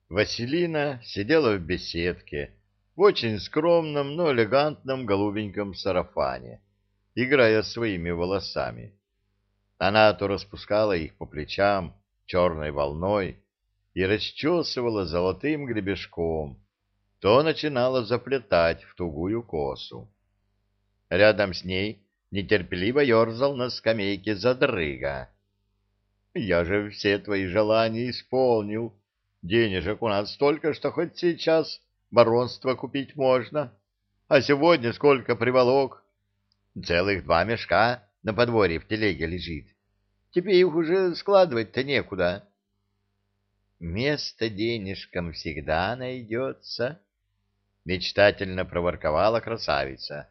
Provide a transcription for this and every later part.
Василина сидела в беседке в очень скромном, но элегантном голубеньком сарафане, играя своими волосами. Она то распускала их по плечам черной волной и расчесывала золотым гребешком, то начинала заплетать в тугую косу. Рядом с ней нетерпеливо ерзал на скамейке Задрыга. «Я же все твои желания исполнил. Денежек у нас столько, что хоть сейчас баронство купить можно. А сегодня сколько приволок? Целых 2 мешка на подворье в телеге лежит. Тебе их уже складывать-то некуда». «Место денежкам всегда найдется», — мечтательно проворковала красавица.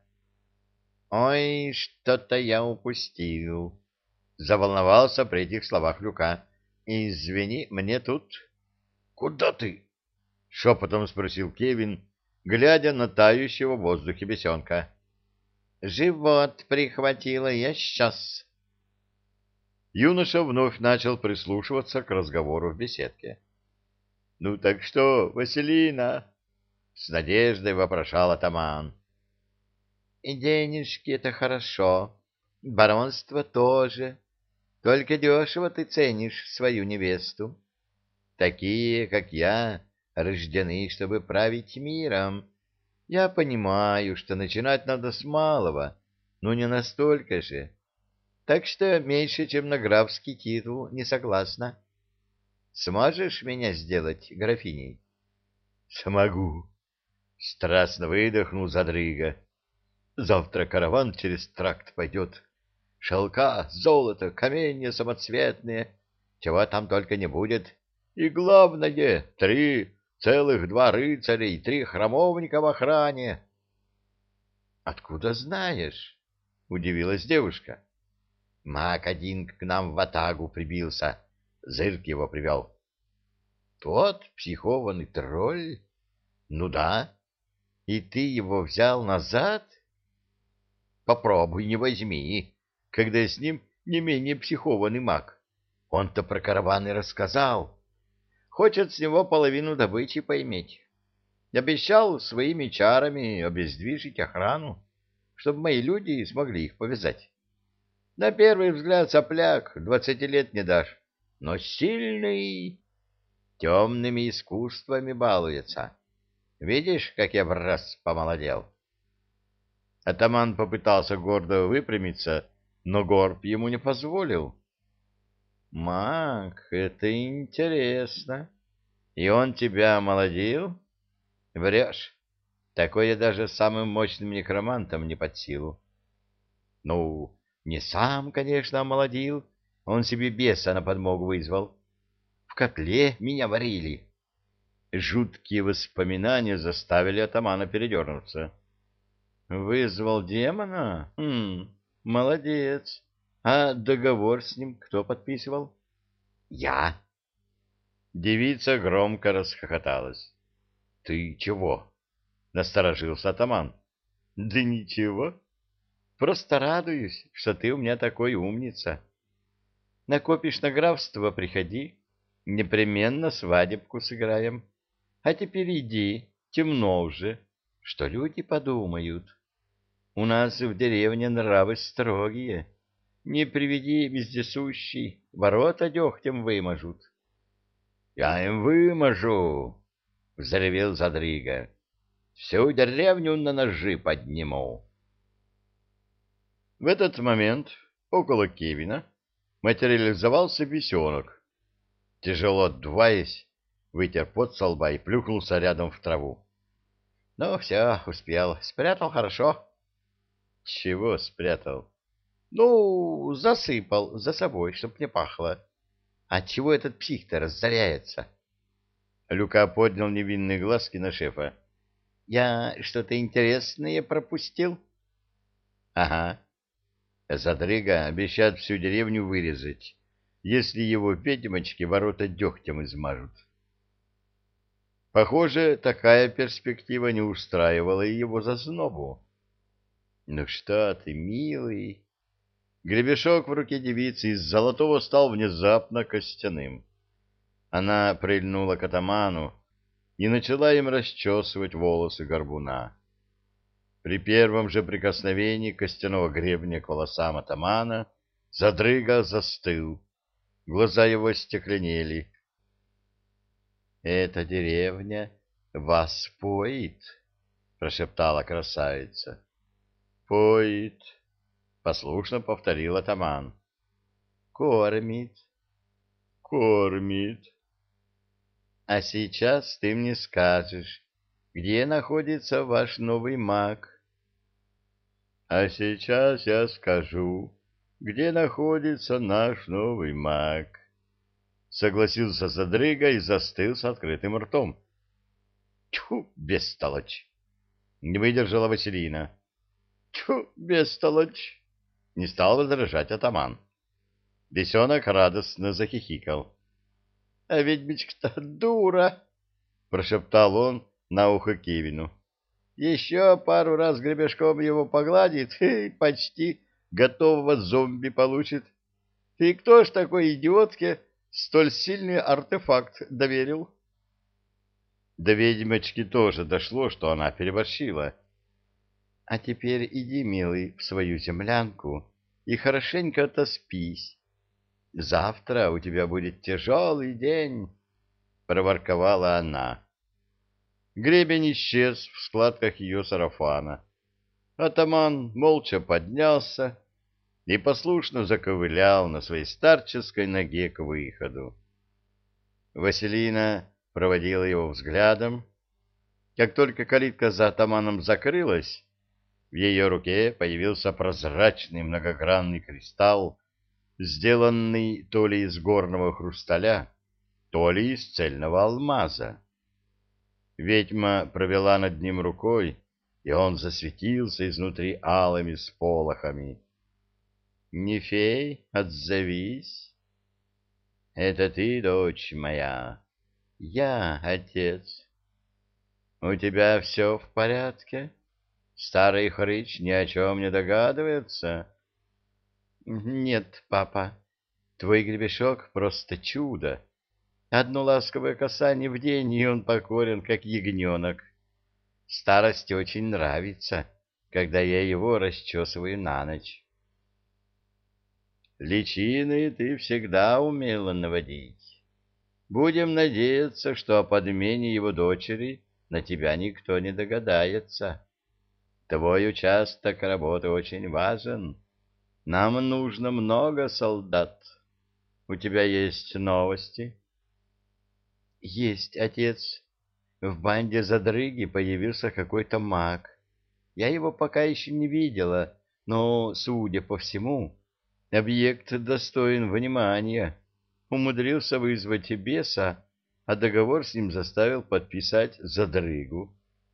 «Ой, что-то я упустил», — заволновался при этих словах Люка. «Извини, мне тут...» «Куда ты?» — шепотом спросил Кевин, глядя на тающего в воздухе бесенка. «Живот прихватило, я сейчас...» Юноша вновь начал прислушиваться к разговору в беседке. — Ну так что, Василина? — с надеждой вопрошал атаман. — И денежки — это хорошо, баронство тоже. Только дешево ты ценишь свою невесту. Такие, как я, рождены, чтобы править миром. Я понимаю, что начинать надо с малого, но не настолько же. Так что меньше, чем на графский титул, не согласна. Сможешь меня сделать графиней? — Смогу. Страстно выдохнул Задрыга. Завтра караван через тракт пойдет. Шелка, золото, каменья самоцветные, чего там только не будет. И главное, 3 целых 2 рыцаря и 3 храмовника в охране. — Откуда знаешь? — удивилась девушка. — Маг один к нам в ватагу прибился. Зырк его привел. — Тот психованный тролль? — Ну да. И ты его взял назад? — Попробуй не возьми, когда с ним не менее психованный маг. Он-то про караваны рассказал. Хочет с него половину добычи поиметь. Обещал своими чарами обездвижить охрану, чтобы мои люди смогли их повязать. На первый взгляд сопляк, 20 лет не дашь, но сильный, темными искусствами балуется. Видишь, как я в раз помолодел? Атаман попытался гордо выпрямиться, но горб ему не позволил. — Маг, это интересно. И он тебя омолодил? — Врешь. Такое даже самым мощным некромантам не под силу. — Ну, не сам, конечно, омолодил. Он себе беса на подмогу вызвал. В котле меня варили. Жуткие воспоминания заставили атамана передернуться. — Вызвал демона? Молодец. А договор с ним кто подписывал? — Я. Девица громко расхохоталась. — Ты чего? — насторожился атаман. — Да ничего. Просто радуюсь, что ты у меня такой умница. Накопишь на графство, приходи. Непременно свадебку сыграем. А теперь иди, темно уже. Что люди подумают? У нас в деревне нравы строгие. Не приведи вездесущий, ворота дегтем вымажут. — Я им выможу! — взревел Задрыга. — Всю деревню на ножи подниму. В этот момент около Кевина материализовался бесенок. Тяжело отдуваясь, вытер пот со лба и плюхнулся рядом в траву. — Ну, все, успел. Спрятал хорошо. — Чего спрятал? — Ну, засыпал за собой, чтоб не пахло. Отчего этот псих-то разоряется? Люка поднял невинные глазки на шефа. — Я что-то интересное пропустил? — Ага. Задрыга обещает всю деревню вырезать, если его ведьмочки ворота дегтем измажут. Похоже, такая перспектива не устраивала и его зазнобу. — Ну что ты, милый? Гребешок в руке девицы из золотого стал внезапно костяным. Она прильнула к атаману, и начала им расчесывать волосы горбуна. При первом же прикосновении костяного гребня к волосам атамана Задрыга застыл, глаза его стекленели. — Эта деревня вас поит, — прошептала красавица. — Поит, — послушно повторил атаман. — Кормит. — Кормит. — А сейчас ты мне скажешь, где находится ваш новый маг? — А сейчас я скажу, где находится наш новый маг. Согласился Задрыга и застыл с открытым ртом. — Тьфу, бестолочь! Не выдержала Василина. — Тьфу, бестолочь! Не стал возражать атаман. Бесенок радостно захихикал. — А ведьмичка-то дура! — прошептал он на ухо Кивину. — Еще пару раз гребешком его погладит и почти готового зомби получит. И кто ж такой идиотке столь сильный артефакт доверил? До ведьмочки тоже дошло, что она переборщила. — А теперь иди, милый, в свою землянку и хорошенько отоспись. Завтра у тебя будет тяжелый день, — проворковала она. Гребень исчез в складках ее сарафана. Атаман молча поднялся и послушно заковылял на своей старческой ноге к выходу. Василина проводила его взглядом. Как только калитка за атаманом закрылась, в ее руке появился прозрачный многогранный кристалл, сделанный то ли из горного хрусталя, то ли из цельного алмаза. Ведьма провела над ним рукой, и он засветился изнутри алыми сполохами. — Не фей, отзовись. — Это ты, дочь моя. Я отец. — У тебя все в порядке? Старый хрыч ни о чем не догадывается? — Нет, папа, твой гребешок просто чудо. Одно ласковое касание в день, и он покорен, как ягненок. Старости очень нравится, когда я его расчесываю на ночь. Личины ты всегда умела наводить. Будем надеяться, что о подмене его дочери на тебя никто не догадается. Твой участок работы очень важен. Нам нужно много солдат. У тебя есть новости? Есть, отец. В банде Задрыги появился какой-то маг. Я его пока еще не видела, но, судя по всему, объект достоин внимания. Умудрился вызвать беса, а договор с ним заставил подписать Задрыгу.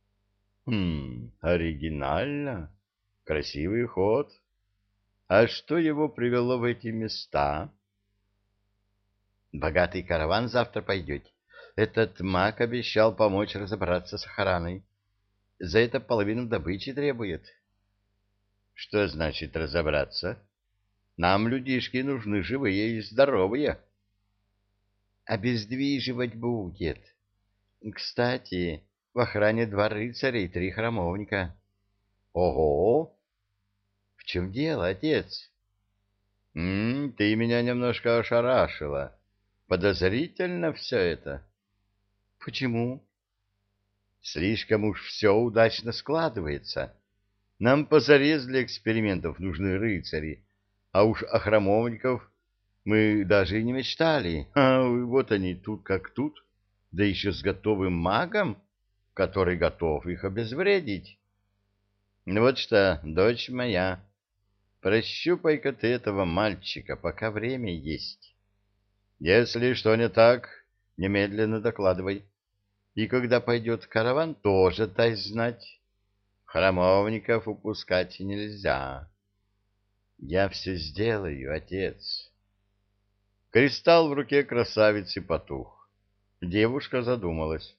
Оригинально. Красивый ход. А что его привело в эти места? Богатый караван завтра пойдет. Этот маг обещал помочь разобраться с охраной. За это половину добычи требует. Что значит разобраться? Нам людишки нужны живые и здоровые. Обездвиживать будет. Кстати, в охране 2 рыцаря и 3 храмовника. Ого! В чем дело, отец? Ты меня немножко ошарашила. Подозрительно все это. Почему? Слишком уж все удачно складывается. Нам позарез для экспериментов нужны рыцари, а уж о храмовников мы даже и не мечтали. А вот они тут как тут, да еще с готовым магом, который готов их обезвредить. Вот что, дочь моя, прощупай-ка ты этого мальчика, пока время есть. Если что не так, немедленно докладывай. И когда пойдет караван, тоже дай знать. Храмовников упускать нельзя. Я все сделаю, отец. Кристалл в руке красавицы потух. Девушка задумалась.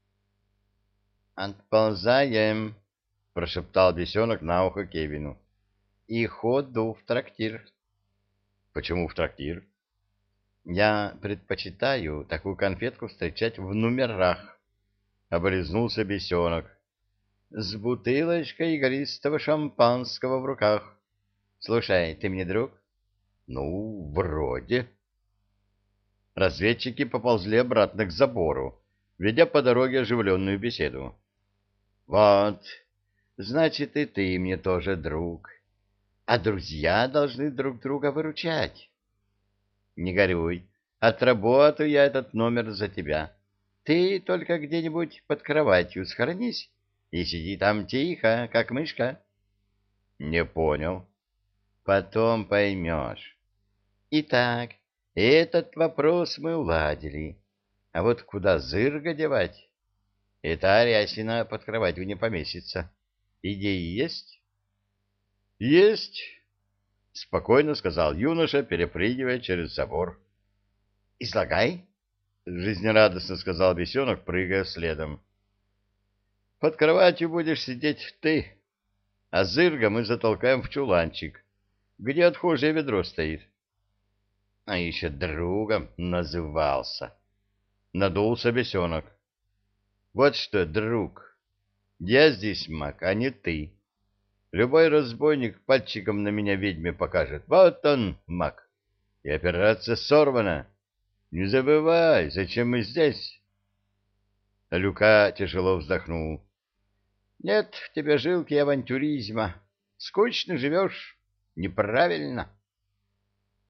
«Отползаем», — прошептал бесенок на ухо Кевину. «И ходу в трактир». «Почему в трактир?» «Я предпочитаю такую конфетку встречать в номерах. — облизнулся бесенок. С бутылочкой игристого шампанского в руках. Слушай, ты мне друг? Ну, вроде. Разведчики поползли обратно к забору, ведя по дороге оживленную беседу. Вот, значит, и ты мне тоже друг. А друзья должны друг друга выручать. Не горюй, отработаю я этот номер за тебя. Ты только где-нибудь под кроватью схоронись и сиди там тихо, как мышка. Не понял. Потом поймешь. Итак, этот вопрос мы уладили. А вот куда зырга девать? Эта рясина под кроватью не поместится. Идеи есть? Есть, спокойно сказал юноша, перепрыгивая через забор. Излагай, жизнерадостно сказал бесенок, прыгая следом. Под кроватью будешь сидеть ты, а зырга мы затолкаем в чуланчик, где отхожее ведро стоит. А еще другом назывался. Надулся бесенок. Вот что, друг, я здесь маг, а не ты. Любой разбойник пальчиком на меня ведьме покажет. Вот он, маг. И операция сорвана. Не забывай, зачем мы здесь? Люка тяжело вздохнул. Нет в тебе жилки авантюризма. Скучно живешь. Неправильно.